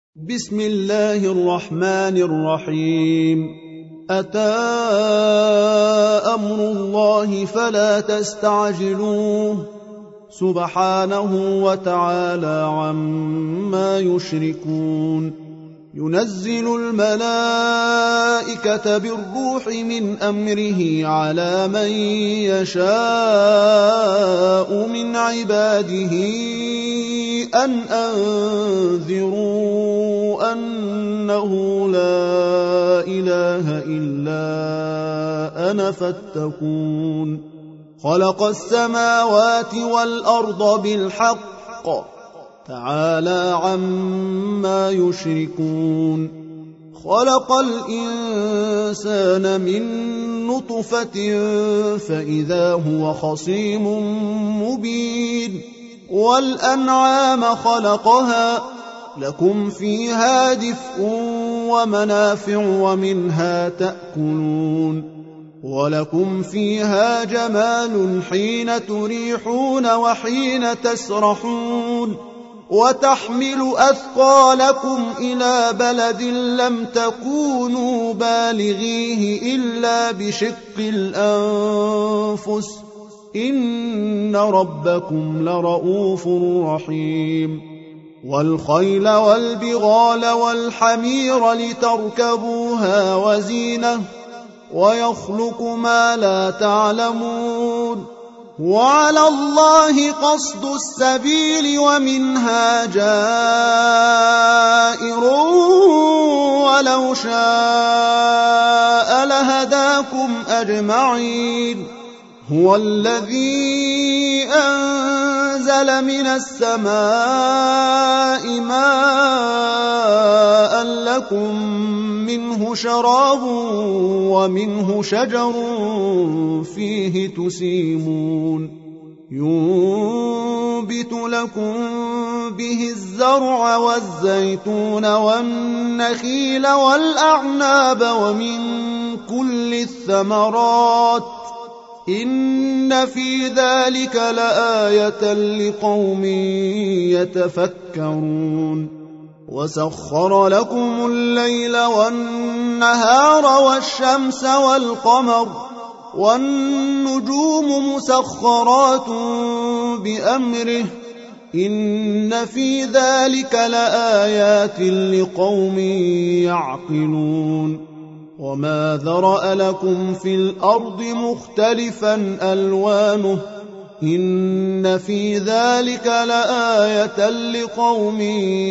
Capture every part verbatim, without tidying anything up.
بسم الله الرحمن الرحيم. أتى أمر الله فلا تستعجلوه سبحانه وتعالى عما يشركون. ينزل الملائكة بالروح من أمره على من يشاء من عباده أن أنذروا أنه لا إله إلا أنا فاتقون. خلق السماوات والأرض بالحق تعالى عما يشركون. خلق الإنسان من نطفة فإذا هو خصيم مبين. والأنعام خلقها لكم فيها دفء ومنافع ومنها تأكلون. ولكم فيها جمال حين تريحون وحين تسرحون. وتحمل أثقالكم إلى بلد لم تكونوا بالغيه إلا بشق الأنفس إن ربكم لرؤوف رحيم. والخيل والبغال والحمير لتركبوها وزينة ويخلق ما لا تعلمون. وعلى الله قصد السبيل ومنها جائر ولو شاء لهداكم أجمعين. هو الذي أنزل من السماء ماء لكم منه شراب ومنه شجر فيه تسيمون. ينبت لكم به الزرع والزيتون والنخيل والأعناب ومن كل الثمرات إن في ذلك لآية لقوم يتفكرون. وسخر لكم الليل والنهار والشمس والقمر والنجوم مسخرات بأمره إن في ذلك لآيات لقوم يعقلون. وما ذرأ لكم في الأرض مختلفا ألوانه إن في ذلك لآية لقوم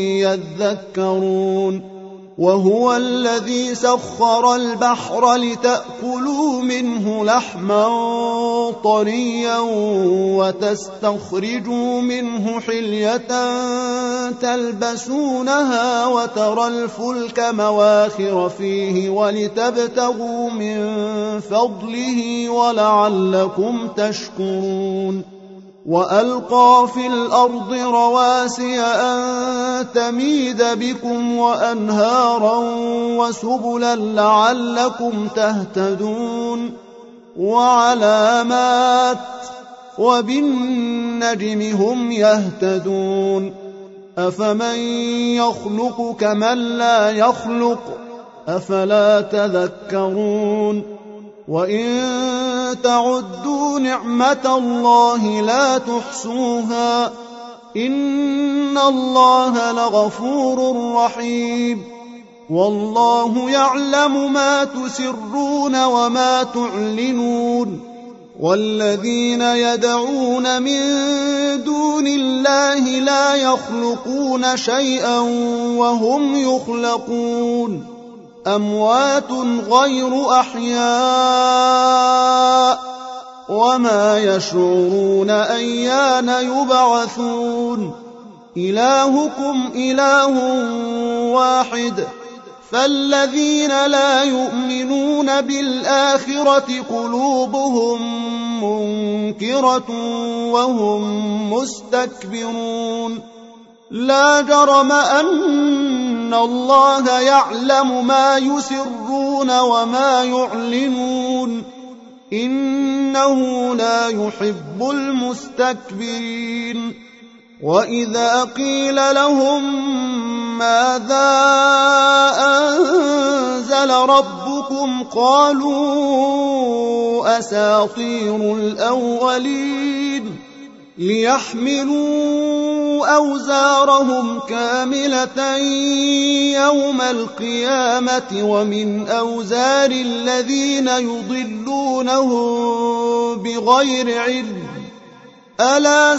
يذكرون. وهو الذي سخر البحر لتأكلوا منه لحما طريا وتستخرجوا منه حلية تلبسونها وترى الفلك مواخر فيه ولتبتغوا من فضله ولعلكم تشكرون. وألقى في الأرض رواسي أن تميد بكم وأنهارا وسبلا لعلكم تهتدون. وعلامات وبالنجم هم يهتدون. أفمن يخلق كمن لا يخلق أفلا تذكرون. وإن تعدوا نعمة الله لا تحصوها إن الله لغفور رحيم. والله يعلم ما تسرون وما تعلنون. والذين يدعون من دون الله لا يخلقون شيئا وهم يخلقون. أموات غير أحياء وما يشعرون أيان يبعثون. إلهكم إله واحد فالذين لا يؤمنون بالآخرة قلوبهم منكرة وهم مستكبرون. لا جرم أن الله يعلم ما يسرون وما يعلنون إنه لا يحب المستكبرين. وإذا قيل لهم ماذا أنزل ربكم قالوا أساطير الأولين ليحملوا أوزارهم كاملة يوم القيامة ومن أوزار الذين يضلونهم بغير علم ألا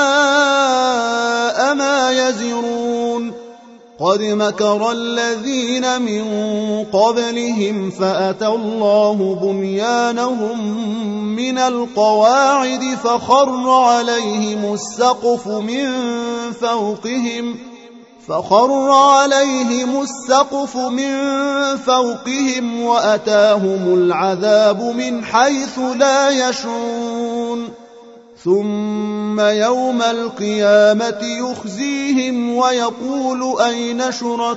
ساء ما يزرون قد مكر الذين من قبلهم فأتى الله بنيانهم من القواعد فخر عليهم السقف من فوقهم فخر عليهم السقف من فوقهم وأتاهم العذاب من حيث لا يشعرون ثم يوم القيامة يخزيهم ويقول أين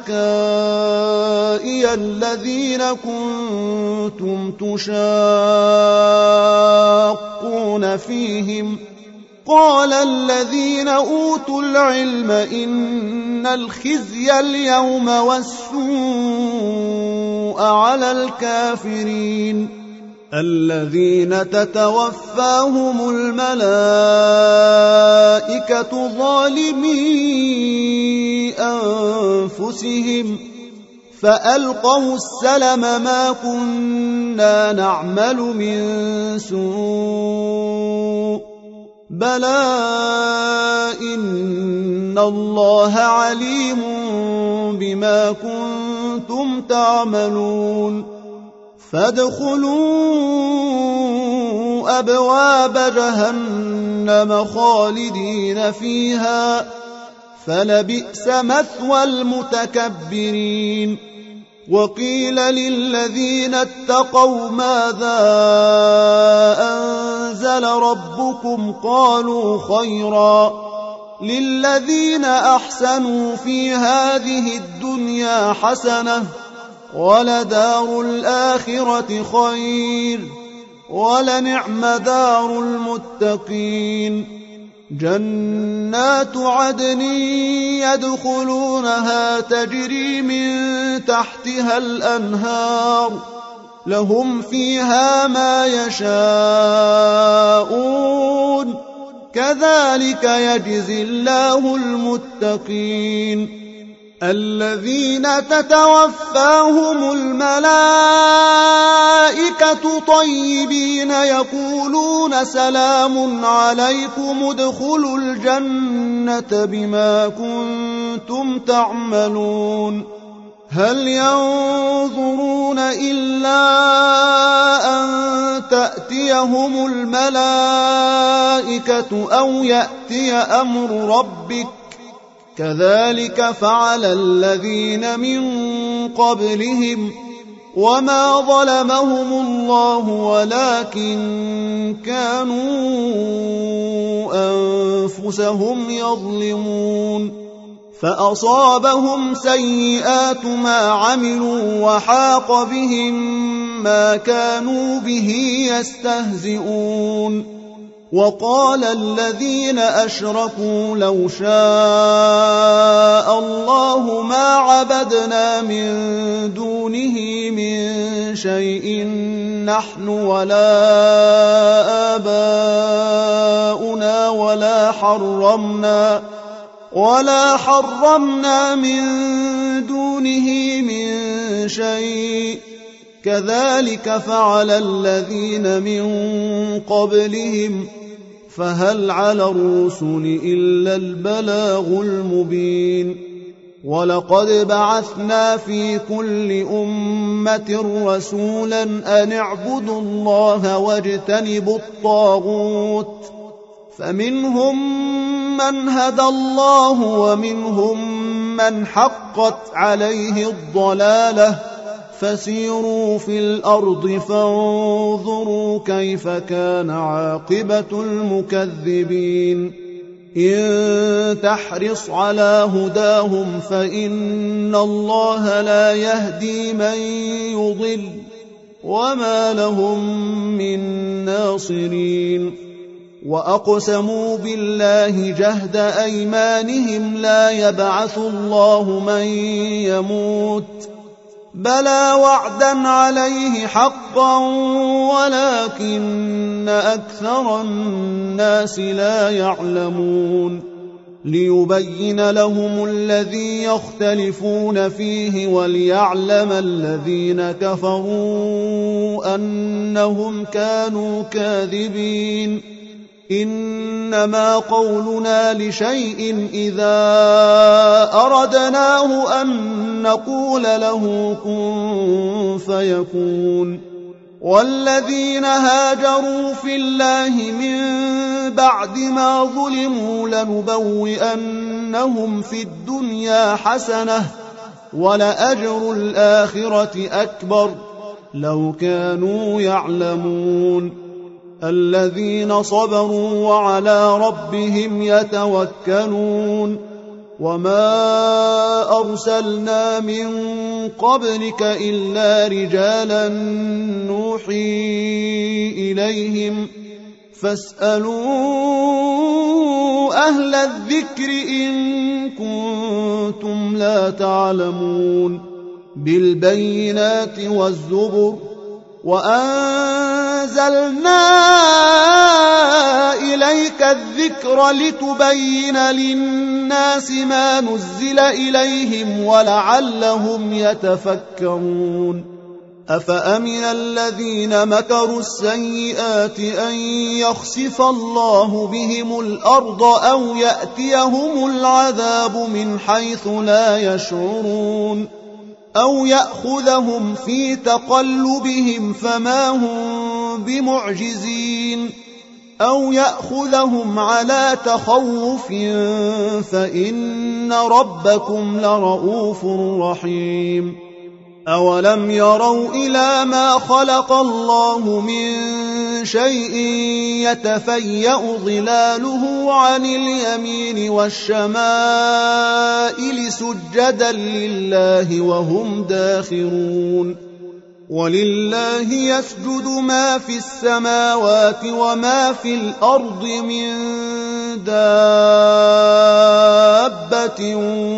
شركائي الذين كنتم تشاقون فيهم قال الذين أوتوا العلم إن الخزي اليوم والسوء على الكافرين الذين تتوفاهم الملائكة ظالمي أنفسهم فألقوا السلم ما كنا نعمل من سوء بلى إن الله عليم بما كنتم تعملون فادخلوا أبواب جهنم خالدين فيها فلبئس مثوى المتكبرين وقيل للذين اتقوا ماذا أنزل ربكم قالوا خيرا للذين أحسنوا في هذه الدنيا حسنة ولدار الآخرة خير ولنعم دار المتقين جنات عدن يدخلونها تجري من تحتها الأنهار لهم فيها ما يشاءون كذلك يجزي الله المتقين الذين تتوفاهم الملائكة طيبين يقولون سلام عليكم ادخلوا الجنة بما كنتم تعملون هل ينظرون إلا أن تأتيهم الملائكة أو يأتي أمر ربك كذلك فعل الذين من قبلهم وما ظلمهم الله ولكن كانوا أنفسهم يظلمون فأصابهم سيئات ما عملوا وحاق بهم ما كانوا به يستهزئون وقال الذين أشركوا لو شاء الله ما عبدنا من دونه من شيء نحن ولا آباؤنا ولا حرمنا ولا حرمنا من دونه من شيء كذلك فعل الذين من قبلهم فهل على الرسل إلا البلاغ المبين ولقد بعثنا في كل أمة رسولا أن اعبدوا الله واجتنبوا الطاغوت فمنهم من هدى الله ومنهم من حقت عليه الضلالة فسيروا في الأرض فانظروا كيف كان عاقبة المكذبين إن تحرص على هداهم فإن الله لا يهدي من يضل وما لهم من ناصرين وأقسموا بالله جهد أيمانهم لا يبعث الله من يموت بلى وعدا عليه حقا ولكن أكثر الناس لا يعلمون ليبين لهم الذي يختلفون فيه وليعلم الذين كفروا أنهم كانوا كاذبين إنما قولنا لشيء إذا أردناه أن نقول له كن فيكون والذين هاجروا في الله من بعد ما ظلموا لنبوئنهم في الدنيا حسنة ولأجر الآخرة أكبر لو كانوا يعلمون الذين صبروا وعلى ربهم يتوكلون وما أرسلنا من قبلك إلا رجالا نوحي إليهم فاسألوا أهل الذكر إن كنتم لا تعلمون بالبينات والزبر وأنزلنا إليك الذكر لتبين للناس ما نزل إليهم ولعلهم يتفكرون أفأمن الذين مكروا السيئات أن يخسف الله بهم الأرض أو يأتيهم العذاب من حيث لا يشعرون أو يأخذهم في تقلبهم فما هم بمعجزين أو يأخذهم على تخوف فإن ربكم لرؤوف رحيم أولم يروا إلى ما خلق الله من شيء يتفيأ ظلاله عن اليمين والشمائل سجدا لله وهم داخرون ولله يسجد ما في السماوات وما في الأرض من دابة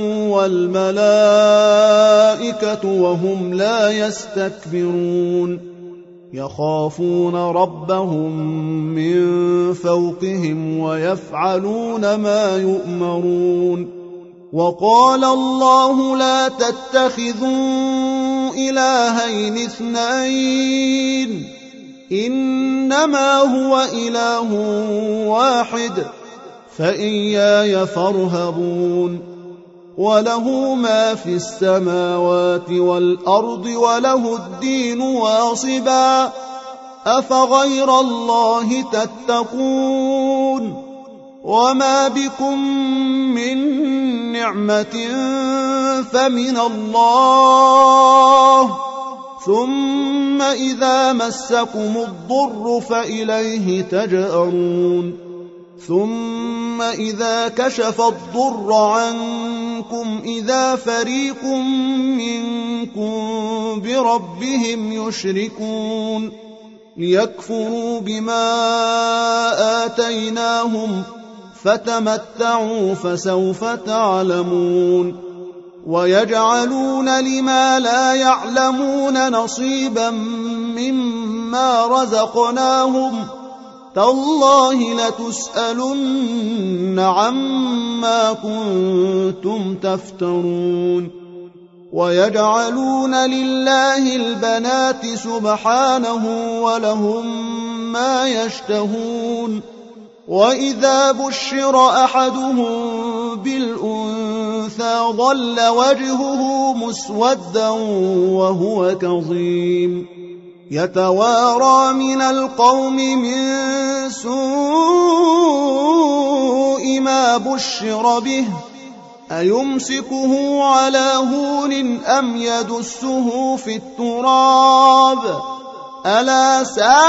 والملائكة وهم لا يستكبرون يخافون ربهم من فوقهم ويفعلون ما يؤمرون وقال الله لا تتخذوا إلهين اثنين إنما هو إله واحد فإياي فارهبون وله ما في السماوات والأرض وله الدين واصبا أفغير الله تتقون وما بكم من نعمة فمن الله ثم إذا مسكم الضر فإليه تجأرون ثم إذا كشف الضر عنكم إذا فريق منكم بربهم يشركون ليكفروا بما آتيناهم فتمتعوا فسوف تعلمون ويجعلون لما لا يعلمون نصيبا مما رزقناهم تالله لتسألن عما كنتم تفترون ويجعلون لله البنات سبحانه ولهم ما يشتهون وإذا بشر أحدهم بالأنثى ظل وجهه مسودا وهو كظيم يتوارى من القوم من سوء ما بشر به أيمسكه على هون أم يدسه في التراب ألا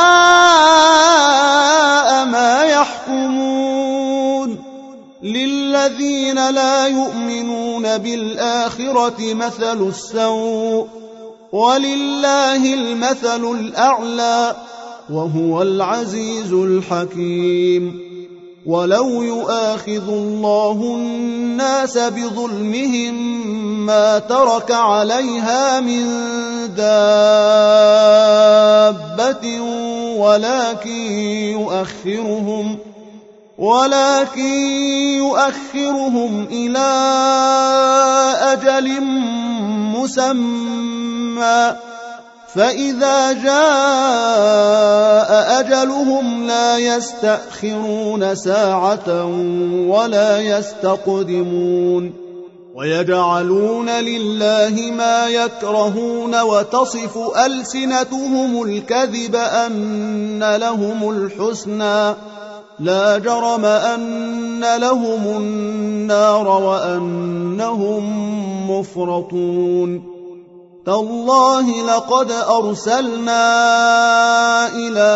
ساء ما يحكمون للذين لا يؤمنون بالآخرة مثل السوء ولله المثل الأعلى وهو العزيز الحكيم ولو يؤاخذ الله الناس بظلمهم ما ترك عليها من دابة ولكن يؤخرهم ولكن يؤخرهم إلى أجل مسمى فإذا جاء أجلهم لا يستأخرون ساعة ولا يستقدمون ويجعلون لله ما يكرهون وتصف ألسنتهم الكذب أن لهم الحسنى لا جرم أن لهم النار وأنهم مفرطون تالله لقد أرسلنا إلى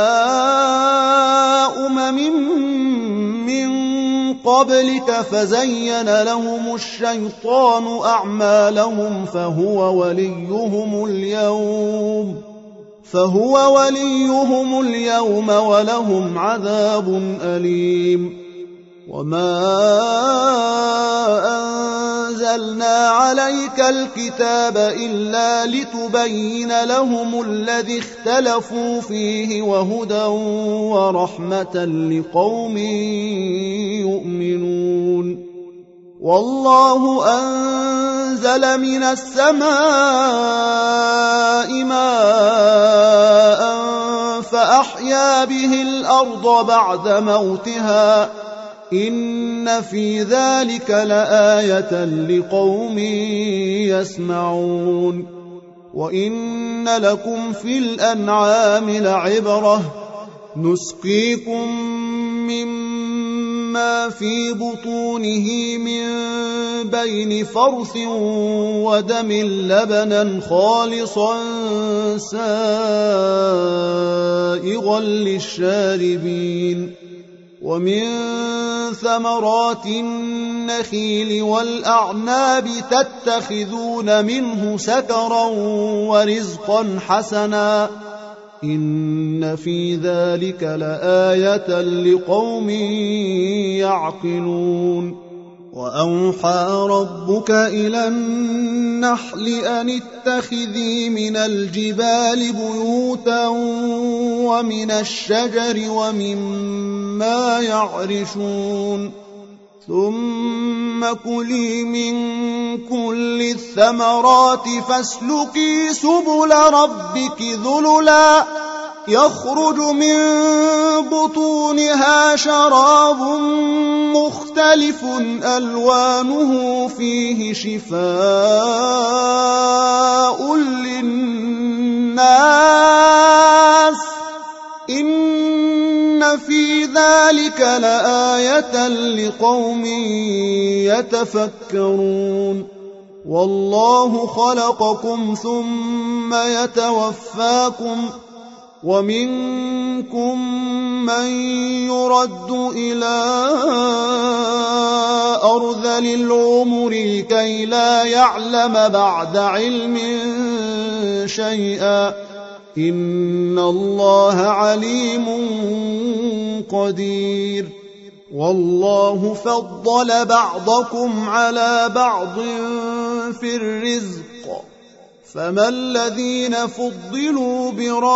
أمم من قبلك فزين لهم الشيطان أعمالهم فهو وليهم اليوم فهو وليهم اليوم ولهم عذاب أليم وما أنزلنا عليك الكتاب إلا لتبين لهم الذي اختلفوا فيه وهدى ورحمة لقوم يؤمنون والله أنزل من السماء ماء فأحيا به الأرض بعد موتها إن في ذلك لآية لقوم يسمعون وإن لكم في الأنعام لعبرة نسقيكم مما في بطونه من بين فرث ودم لبنا خالصا سائغا للشاربين ومن ثمرات النخيل والأعناب تتخذون منه سكرا ورزقا حسنا إن في ذلك لآية لقوم يعقلون وأوحى ربك إلى النحل أن اتخذي من الجبال بيوتا ومن الشجر ومما يعرشون ثم كلي من كل الثمرات فاسلكي سبل ربك ذللا يخرج من بطونها شراب مختلف ألوانه فيه شفاء للناس إن في ذلك لآية لقوم يتفكرون والله خلقكم ثم يتوفاكم ومنكم من يرد إلى أرذل العمر كي لا يعلم بعد علم شيئا إن الله عليم قدير والله فضل بعضكم على بعض في الرزق فما الذين فضلوا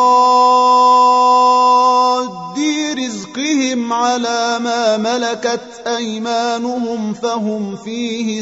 براد رزقهم على ما ملكت أيمانهم فهم فيه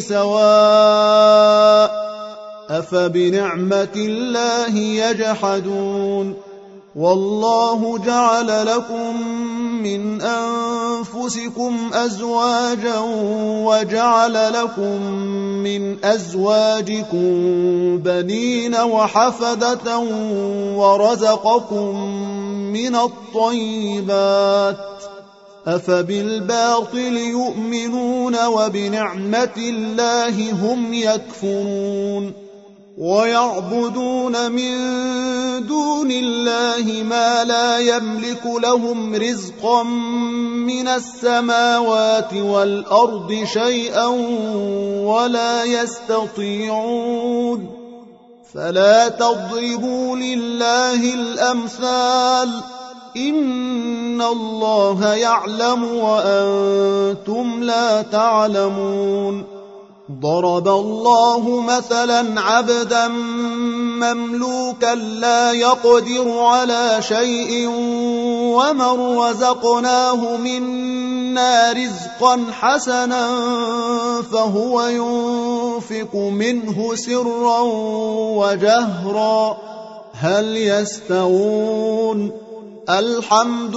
سواء أفبنعمة الله يجحدون والله جعل لكم من أنفسكم أزواجا وجعل لكم من أزواجكم بنين وحفدة ورزقكم من الطيبات أفبالباطل يؤمنون وبنعمة الله هم يكفرون ويعبدون من دون الله ما لا يملك لهم رزقا من السماوات والأرض شيئا ولا يستطيعون فلا تضربوا لله الأمثال إن الله يعلم وأنتم لا تعلمون. ضرب الله مثلا عبدا مملوكا لا يقدر على شيء ومن رزقناه منا رزقا حسنا فهو ينفق منه سرا وجهرا هل يستوون؟ الحمد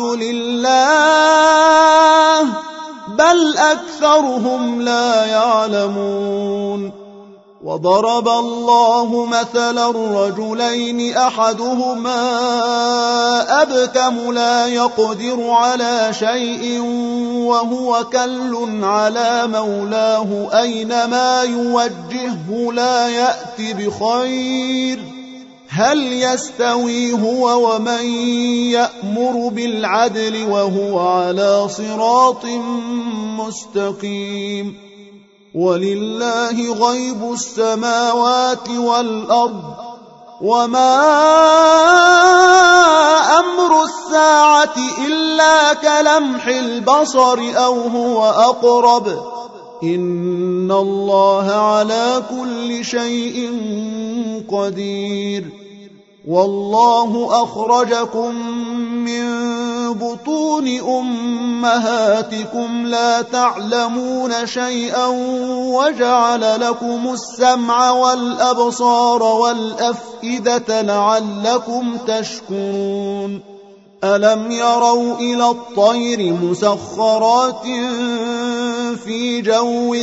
لله بل أكثرهم لا يعلمون. وضرب الله مثلا رجلين أحدهما أبكم لا يقدر على شيء وهو كل على مولاه أينما يوجهه لا يأتي بخير هل يستوي هو ومن يأمر بالعدل وهو على صراط مستقيم. ولله غيب السماوات والأرض وما أمر الساعة إلا كلمح البصر أو هو أقرب إن الله على كل شيء قدير. والله أخرجكم من بطون أمهاتكم لا تعلمون شيئا وجعل لكم السمع والأبصار والأفئدة لعلكم تشكرون. ألم يروا إلى الطير مسخرات في جو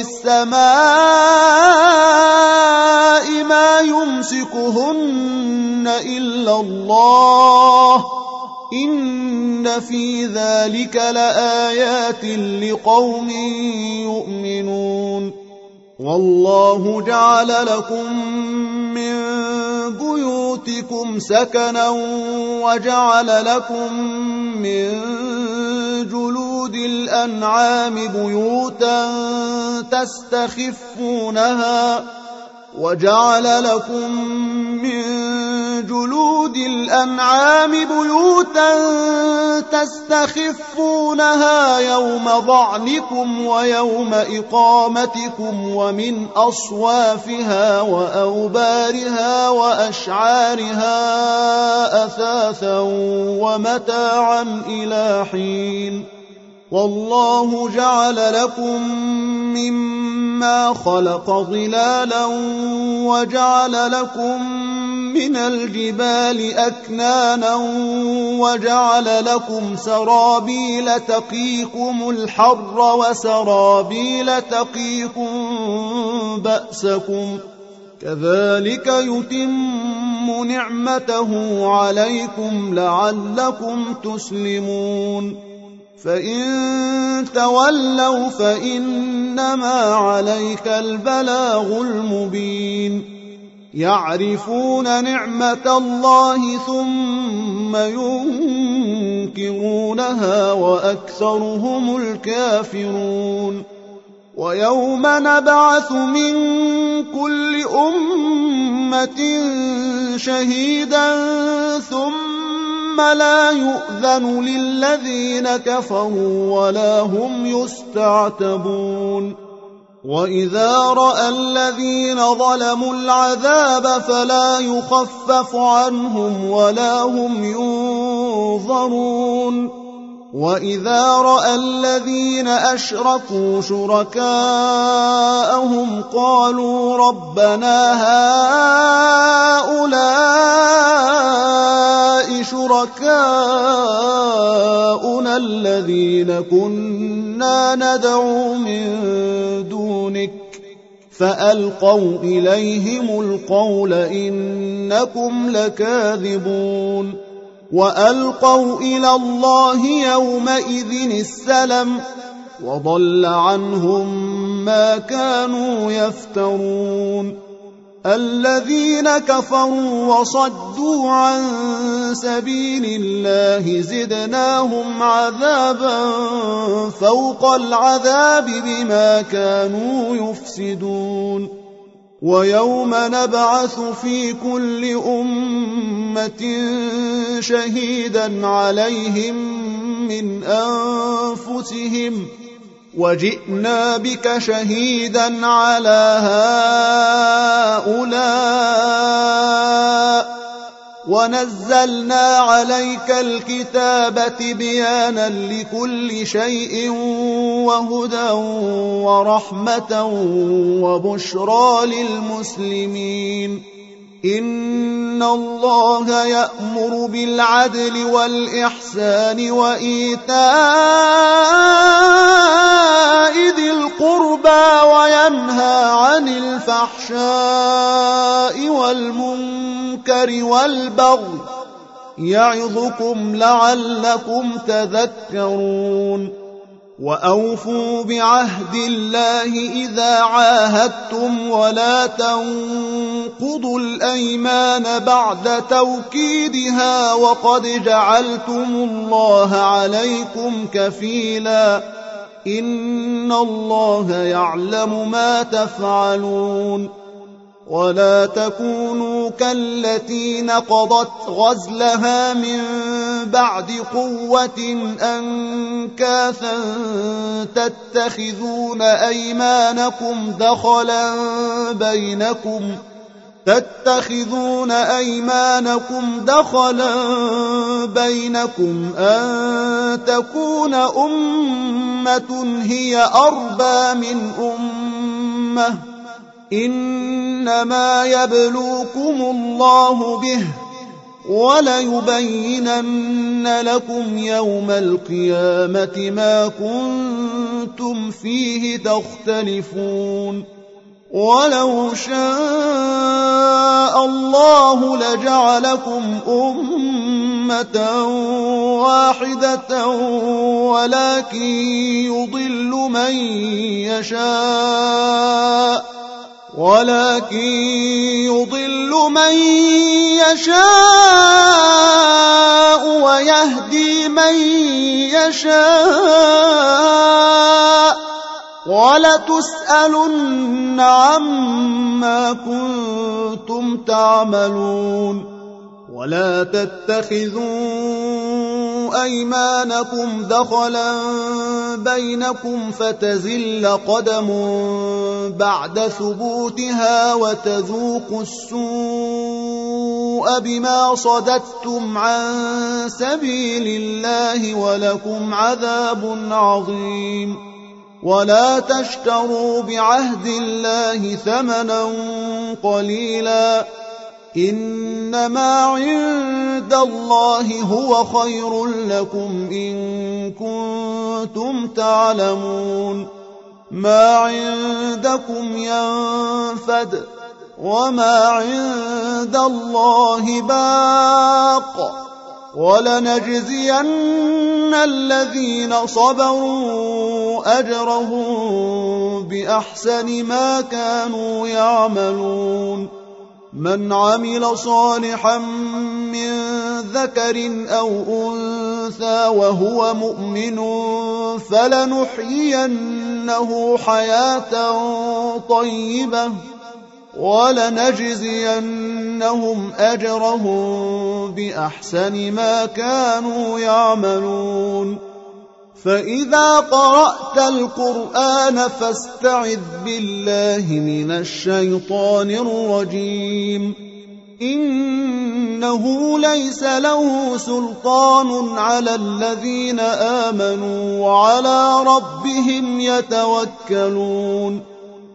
السماء ما يمسكهن إلا الله إن في ذلك لآيات لقوم يؤمنون. والله جعل لكم من بيوتكم سكنا وجعل لكم من جلود الأنعام بيوتا تستخفونها وجعل لكم من جلود الأنعام بيوتا تستخفونها يوم ظعنكم ويوم إقامتكم ومن أصوافها وأوبارها وأشعارها أثاثا ومتاعا إلى حين. والله جعل لكم مما خلق ظلالا وجعل لكم من الجبال أكنانا وجعل لكم سرابيل تقيكم الحر وسرابيل تقيكم بأسكم كذلك يتم نعمته عليكم لعلكم تسلمون. فإن تولوا فإنما عليك البلاغ المبين. يعرفون نعمة الله ثم ينكرونها وأكثرهم الكافرون. ويوم نبعث من كل أمة شهيدا ثم لا يؤذن للذين كفروا ولا هم يستعتبون. وإذا رأى الذين ظلموا العذاب فلا يخفف عنهم ولا هم ينظرون. وإذا رأى الذين أشركوا شركاءهم قالوا ربنا هؤلاء شركاؤنا الذين كنا ندعو من دونك فألقوا إليهم القول إنكم لكاذبون. وألقوا إلى الله يومئذ السلم وضل عنهم ما كانوا يفترون. الذين كفروا وصدوا عن سبيل الله زدناهم عذابا فوق العذاب بما كانوا يفسدون. ويوم نبعث في كل أمة شهيدا عليهم من أنفسهم وجئنا بك شهيدا على هؤلاء ونزلنا عليك الكتاب تبيانا لكل شيء وهدى ورحمة وبشرى للمسلمين إن الله يأمر بالعدل والإحسان وإيتاء ذي القربى وينهى عن الفحشاء والمنكر والبغي يعظكم لعلكم تذكرون وأوفوا بعهد الله إذا عاهدتم ولا تنقضوا الأيمان بعد توكيدها وقد جعلتم الله عليكم كفيلا إن الله يعلم ما تفعلون ولا تكونوا كالتي نقضت غزلها من بعد قوة أنكاثا تتخذون أيمانكم دخلا بينكم تتخذون أيمانكم دخلا بينكم أن تكون أمة هي أربى من أمة إنما يبلوكم الله به وليبينن لكم يوم القيامة ما كنتم فيه تختلفون ولو شاء الله لجعلكم أمة واحدة ولكن يضل من يشاء ولكن يضل من يشاء ويهدي من يشاء ولتسألن عما كنتم تعملون ولا تتخذوا أيمانكم دخلا بينكم فتزل قدم بعد ثبوتها وتذوقوا السوء بما صددتم عن سبيل الله ولكم عذاب عظيم ولا تشتروا بعهد الله ثمنا قليلا إنما عند الله هو خير لكم إن كنتم تعلمون ما عندكم ينفد وما عند الله باق ولنجزين الذين صبروا أجرهم بأحسن ما كانوا يعملون من عمل صالحا من ذكر أو أنثى وهو مؤمن فلنحيينه حياة طيبة ولنجزينهم أجرهم بأحسن ما كانوا يعملون فإذا قرأت القرآن فاستعذ بالله من الشيطان الرجيم إنه ليس له سلطان على الذين آمنوا وعلى ربهم يتوكلون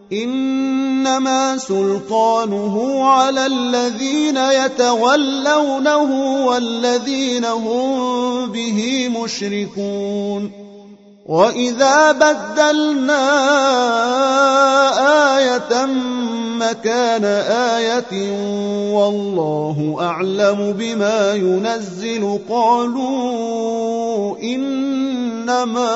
إنما سلطانه على الذين يتولونه والذين هم به مشركون وإذا بدلنا آية مكان آية والله أعلم بما ينزل قالوا إنما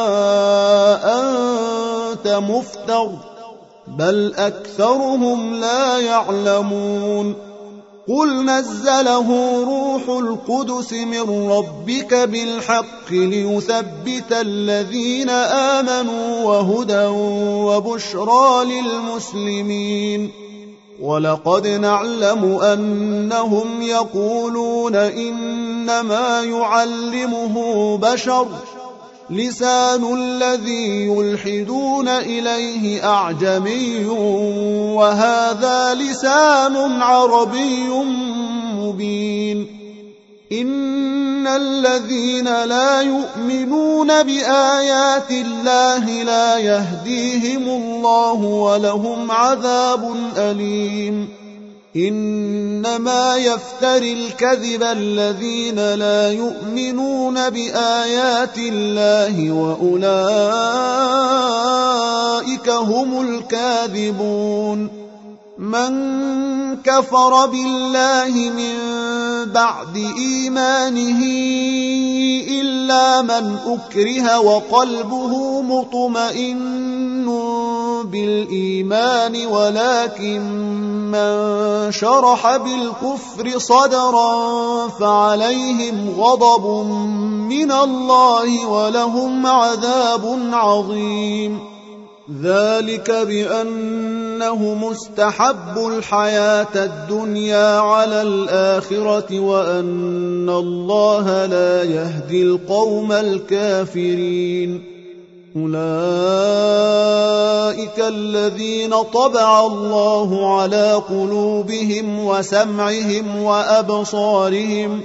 أنت مفتر بل أكثرهم لا يعلمون قل نزله روح القدس من ربك بالحق ليثبت الذين آمنوا وهدى وبشرى للمسلمين ولقد نعلم أنهم يقولون إنما يعلمه بشر لسان الذي يلحدون إليه أعجمي وهذا لسان عربي مبين إن الذين لا يؤمنون بآيات الله لا يهديهم الله ولهم عذاب أليم إنما يفتري الكذب الذين لا يؤمنون بآيات الله وأولئك هم الكاذبون من كفر بالله من بعد إيمانه إلا من أكره وقلبه مطمئن بالإيمان ولكن من شرح بالكفر صدرا فعليهم غضب من الله ولهم عذاب عظيم ذلك بأنهم استحبوا الحياة الدنيا على الآخرة وأن الله لا يهدي القوم الكافرين أولئك الذين طبع الله على قلوبهم وسمعهم وأبصارهم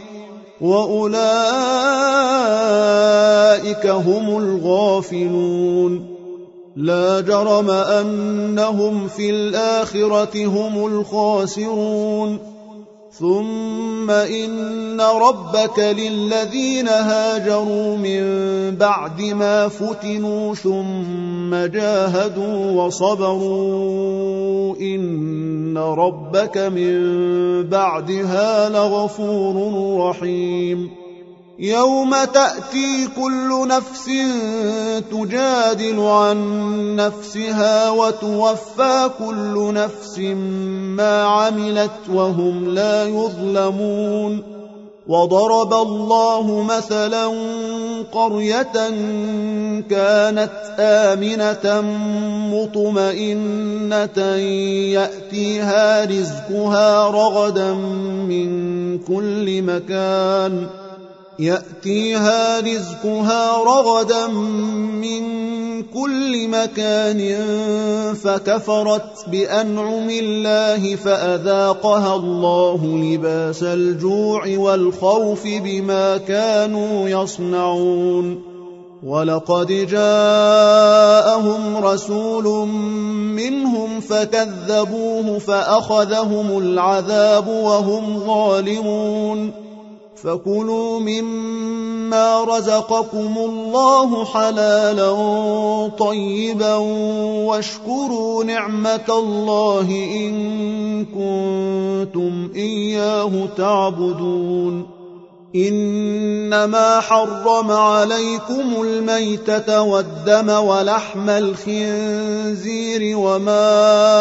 وأولئك هم الغافلون لا جرم أنهم في الآخرة هم الخاسرون ثم إن ربك للذين هاجروا من بعد ما فتنوا ثم جاهدوا وصبروا إن ربك من بعدها لغفور رحيم يوم تأتي كل نفس تجادل عن نفسها وتوفى كل نفس ما عملت وهم لا يظلمون وضرب الله مثلا قرية كانت آمنة مطمئنة يأتيها رزقها رغدا من كل مكان يأتيها رزقها رغدا من كل مكان فكفرت بأنعم الله فأذاقها الله لباس الجوع والخوف بما كانوا يصنعون ولقد جاءهم رسول منهم فكذبوه فأخذهم العذاب وهم ظالمون فكلوا مما رزقكم الله حلالا طيبا واشكروا نعمة الله إن كنتم إياه تعبدون إنما حرم عليكم الميتة والدم ولحم الخنزير وما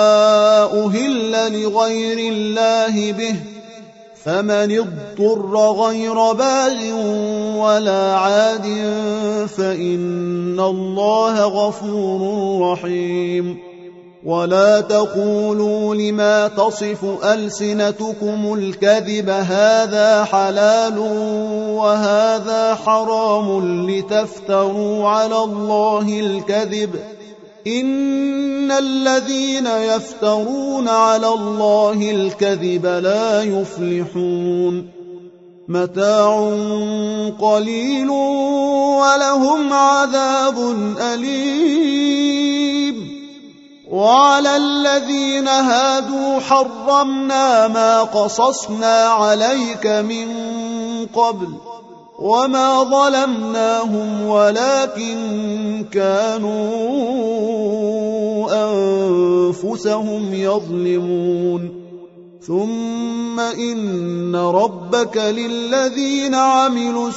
أهل لغير الله به فمن اضطر غير باغ ولا عاد فإن الله غفور رحيم ولا تقولوا لما تصف ألسنتكم الكذب هذا حلال وهذا حرام لتفتروا على الله الكذب إن الذين يفترون على الله الكذب لا يفلحون متاع قليل ولهم عذاب أليم وعلى الذين هادوا حرمنا ما قصصنا عليك من قبل وما ظلمناهم ولكن كانوا أنفسهم يظلمون ثم إن ربك للذين عملوا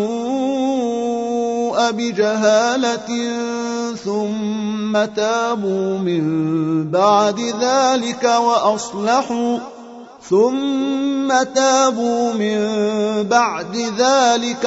السوء بجهالة ثم تابوا من بعد ذلك وأصلحوا ثم تابوا من بعد ذلك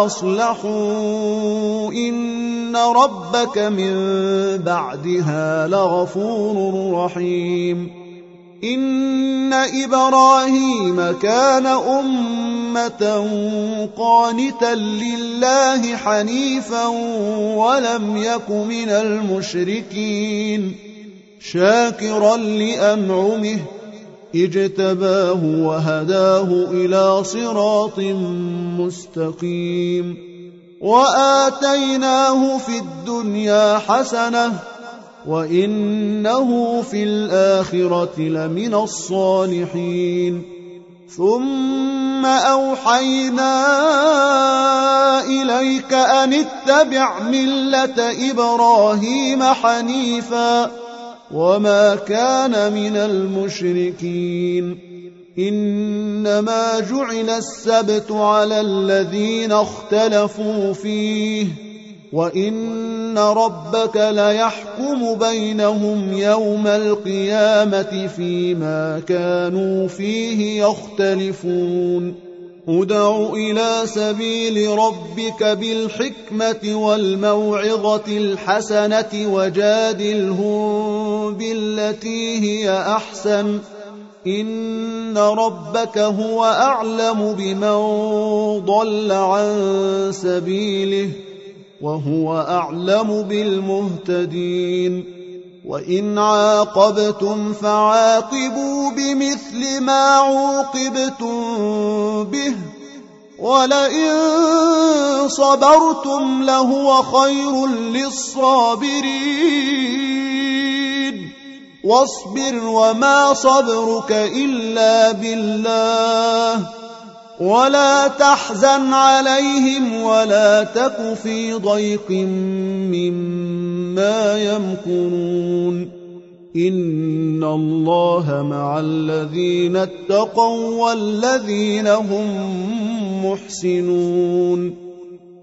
وأصلحوا إن ربك من بعدها لغفور رحيم إن إبراهيم كان أمة قانتا لله حنيفا ولم يك من المشركين شاكرا لأنعمه اجتباه وهداه إلى صراط مستقيم وآتيناه في الدنيا حسنة وإنه في الآخرة لمن الصالحين ثم أوحينا إليك أن اتبع ملة إبراهيم حنيفا وما كان من المشركين إنما جعل السبت على الذين اختلفوا فيه وإن ربك ليحكم بينهم يوم القيامة فيما كانوا فيه يختلفون ادع إلى سبيل ربك بالحكمة والموعظة الحسنة وجادلهم بالتي هي أحسن إن ربك هو أعلم بمن ضل عن سبيله وهو أعلم بالمهتدين وإن عاقبتم فعاقبوا بمثل ما عوقبتم به ولئن صبرتم لهو خير للصابرين واصبر وما صبرك إلا بالله ولا تحزن عليهم ولا تك في ضيق مما يمكرون إن الله مع الذين اتقوا والذين هم محسنون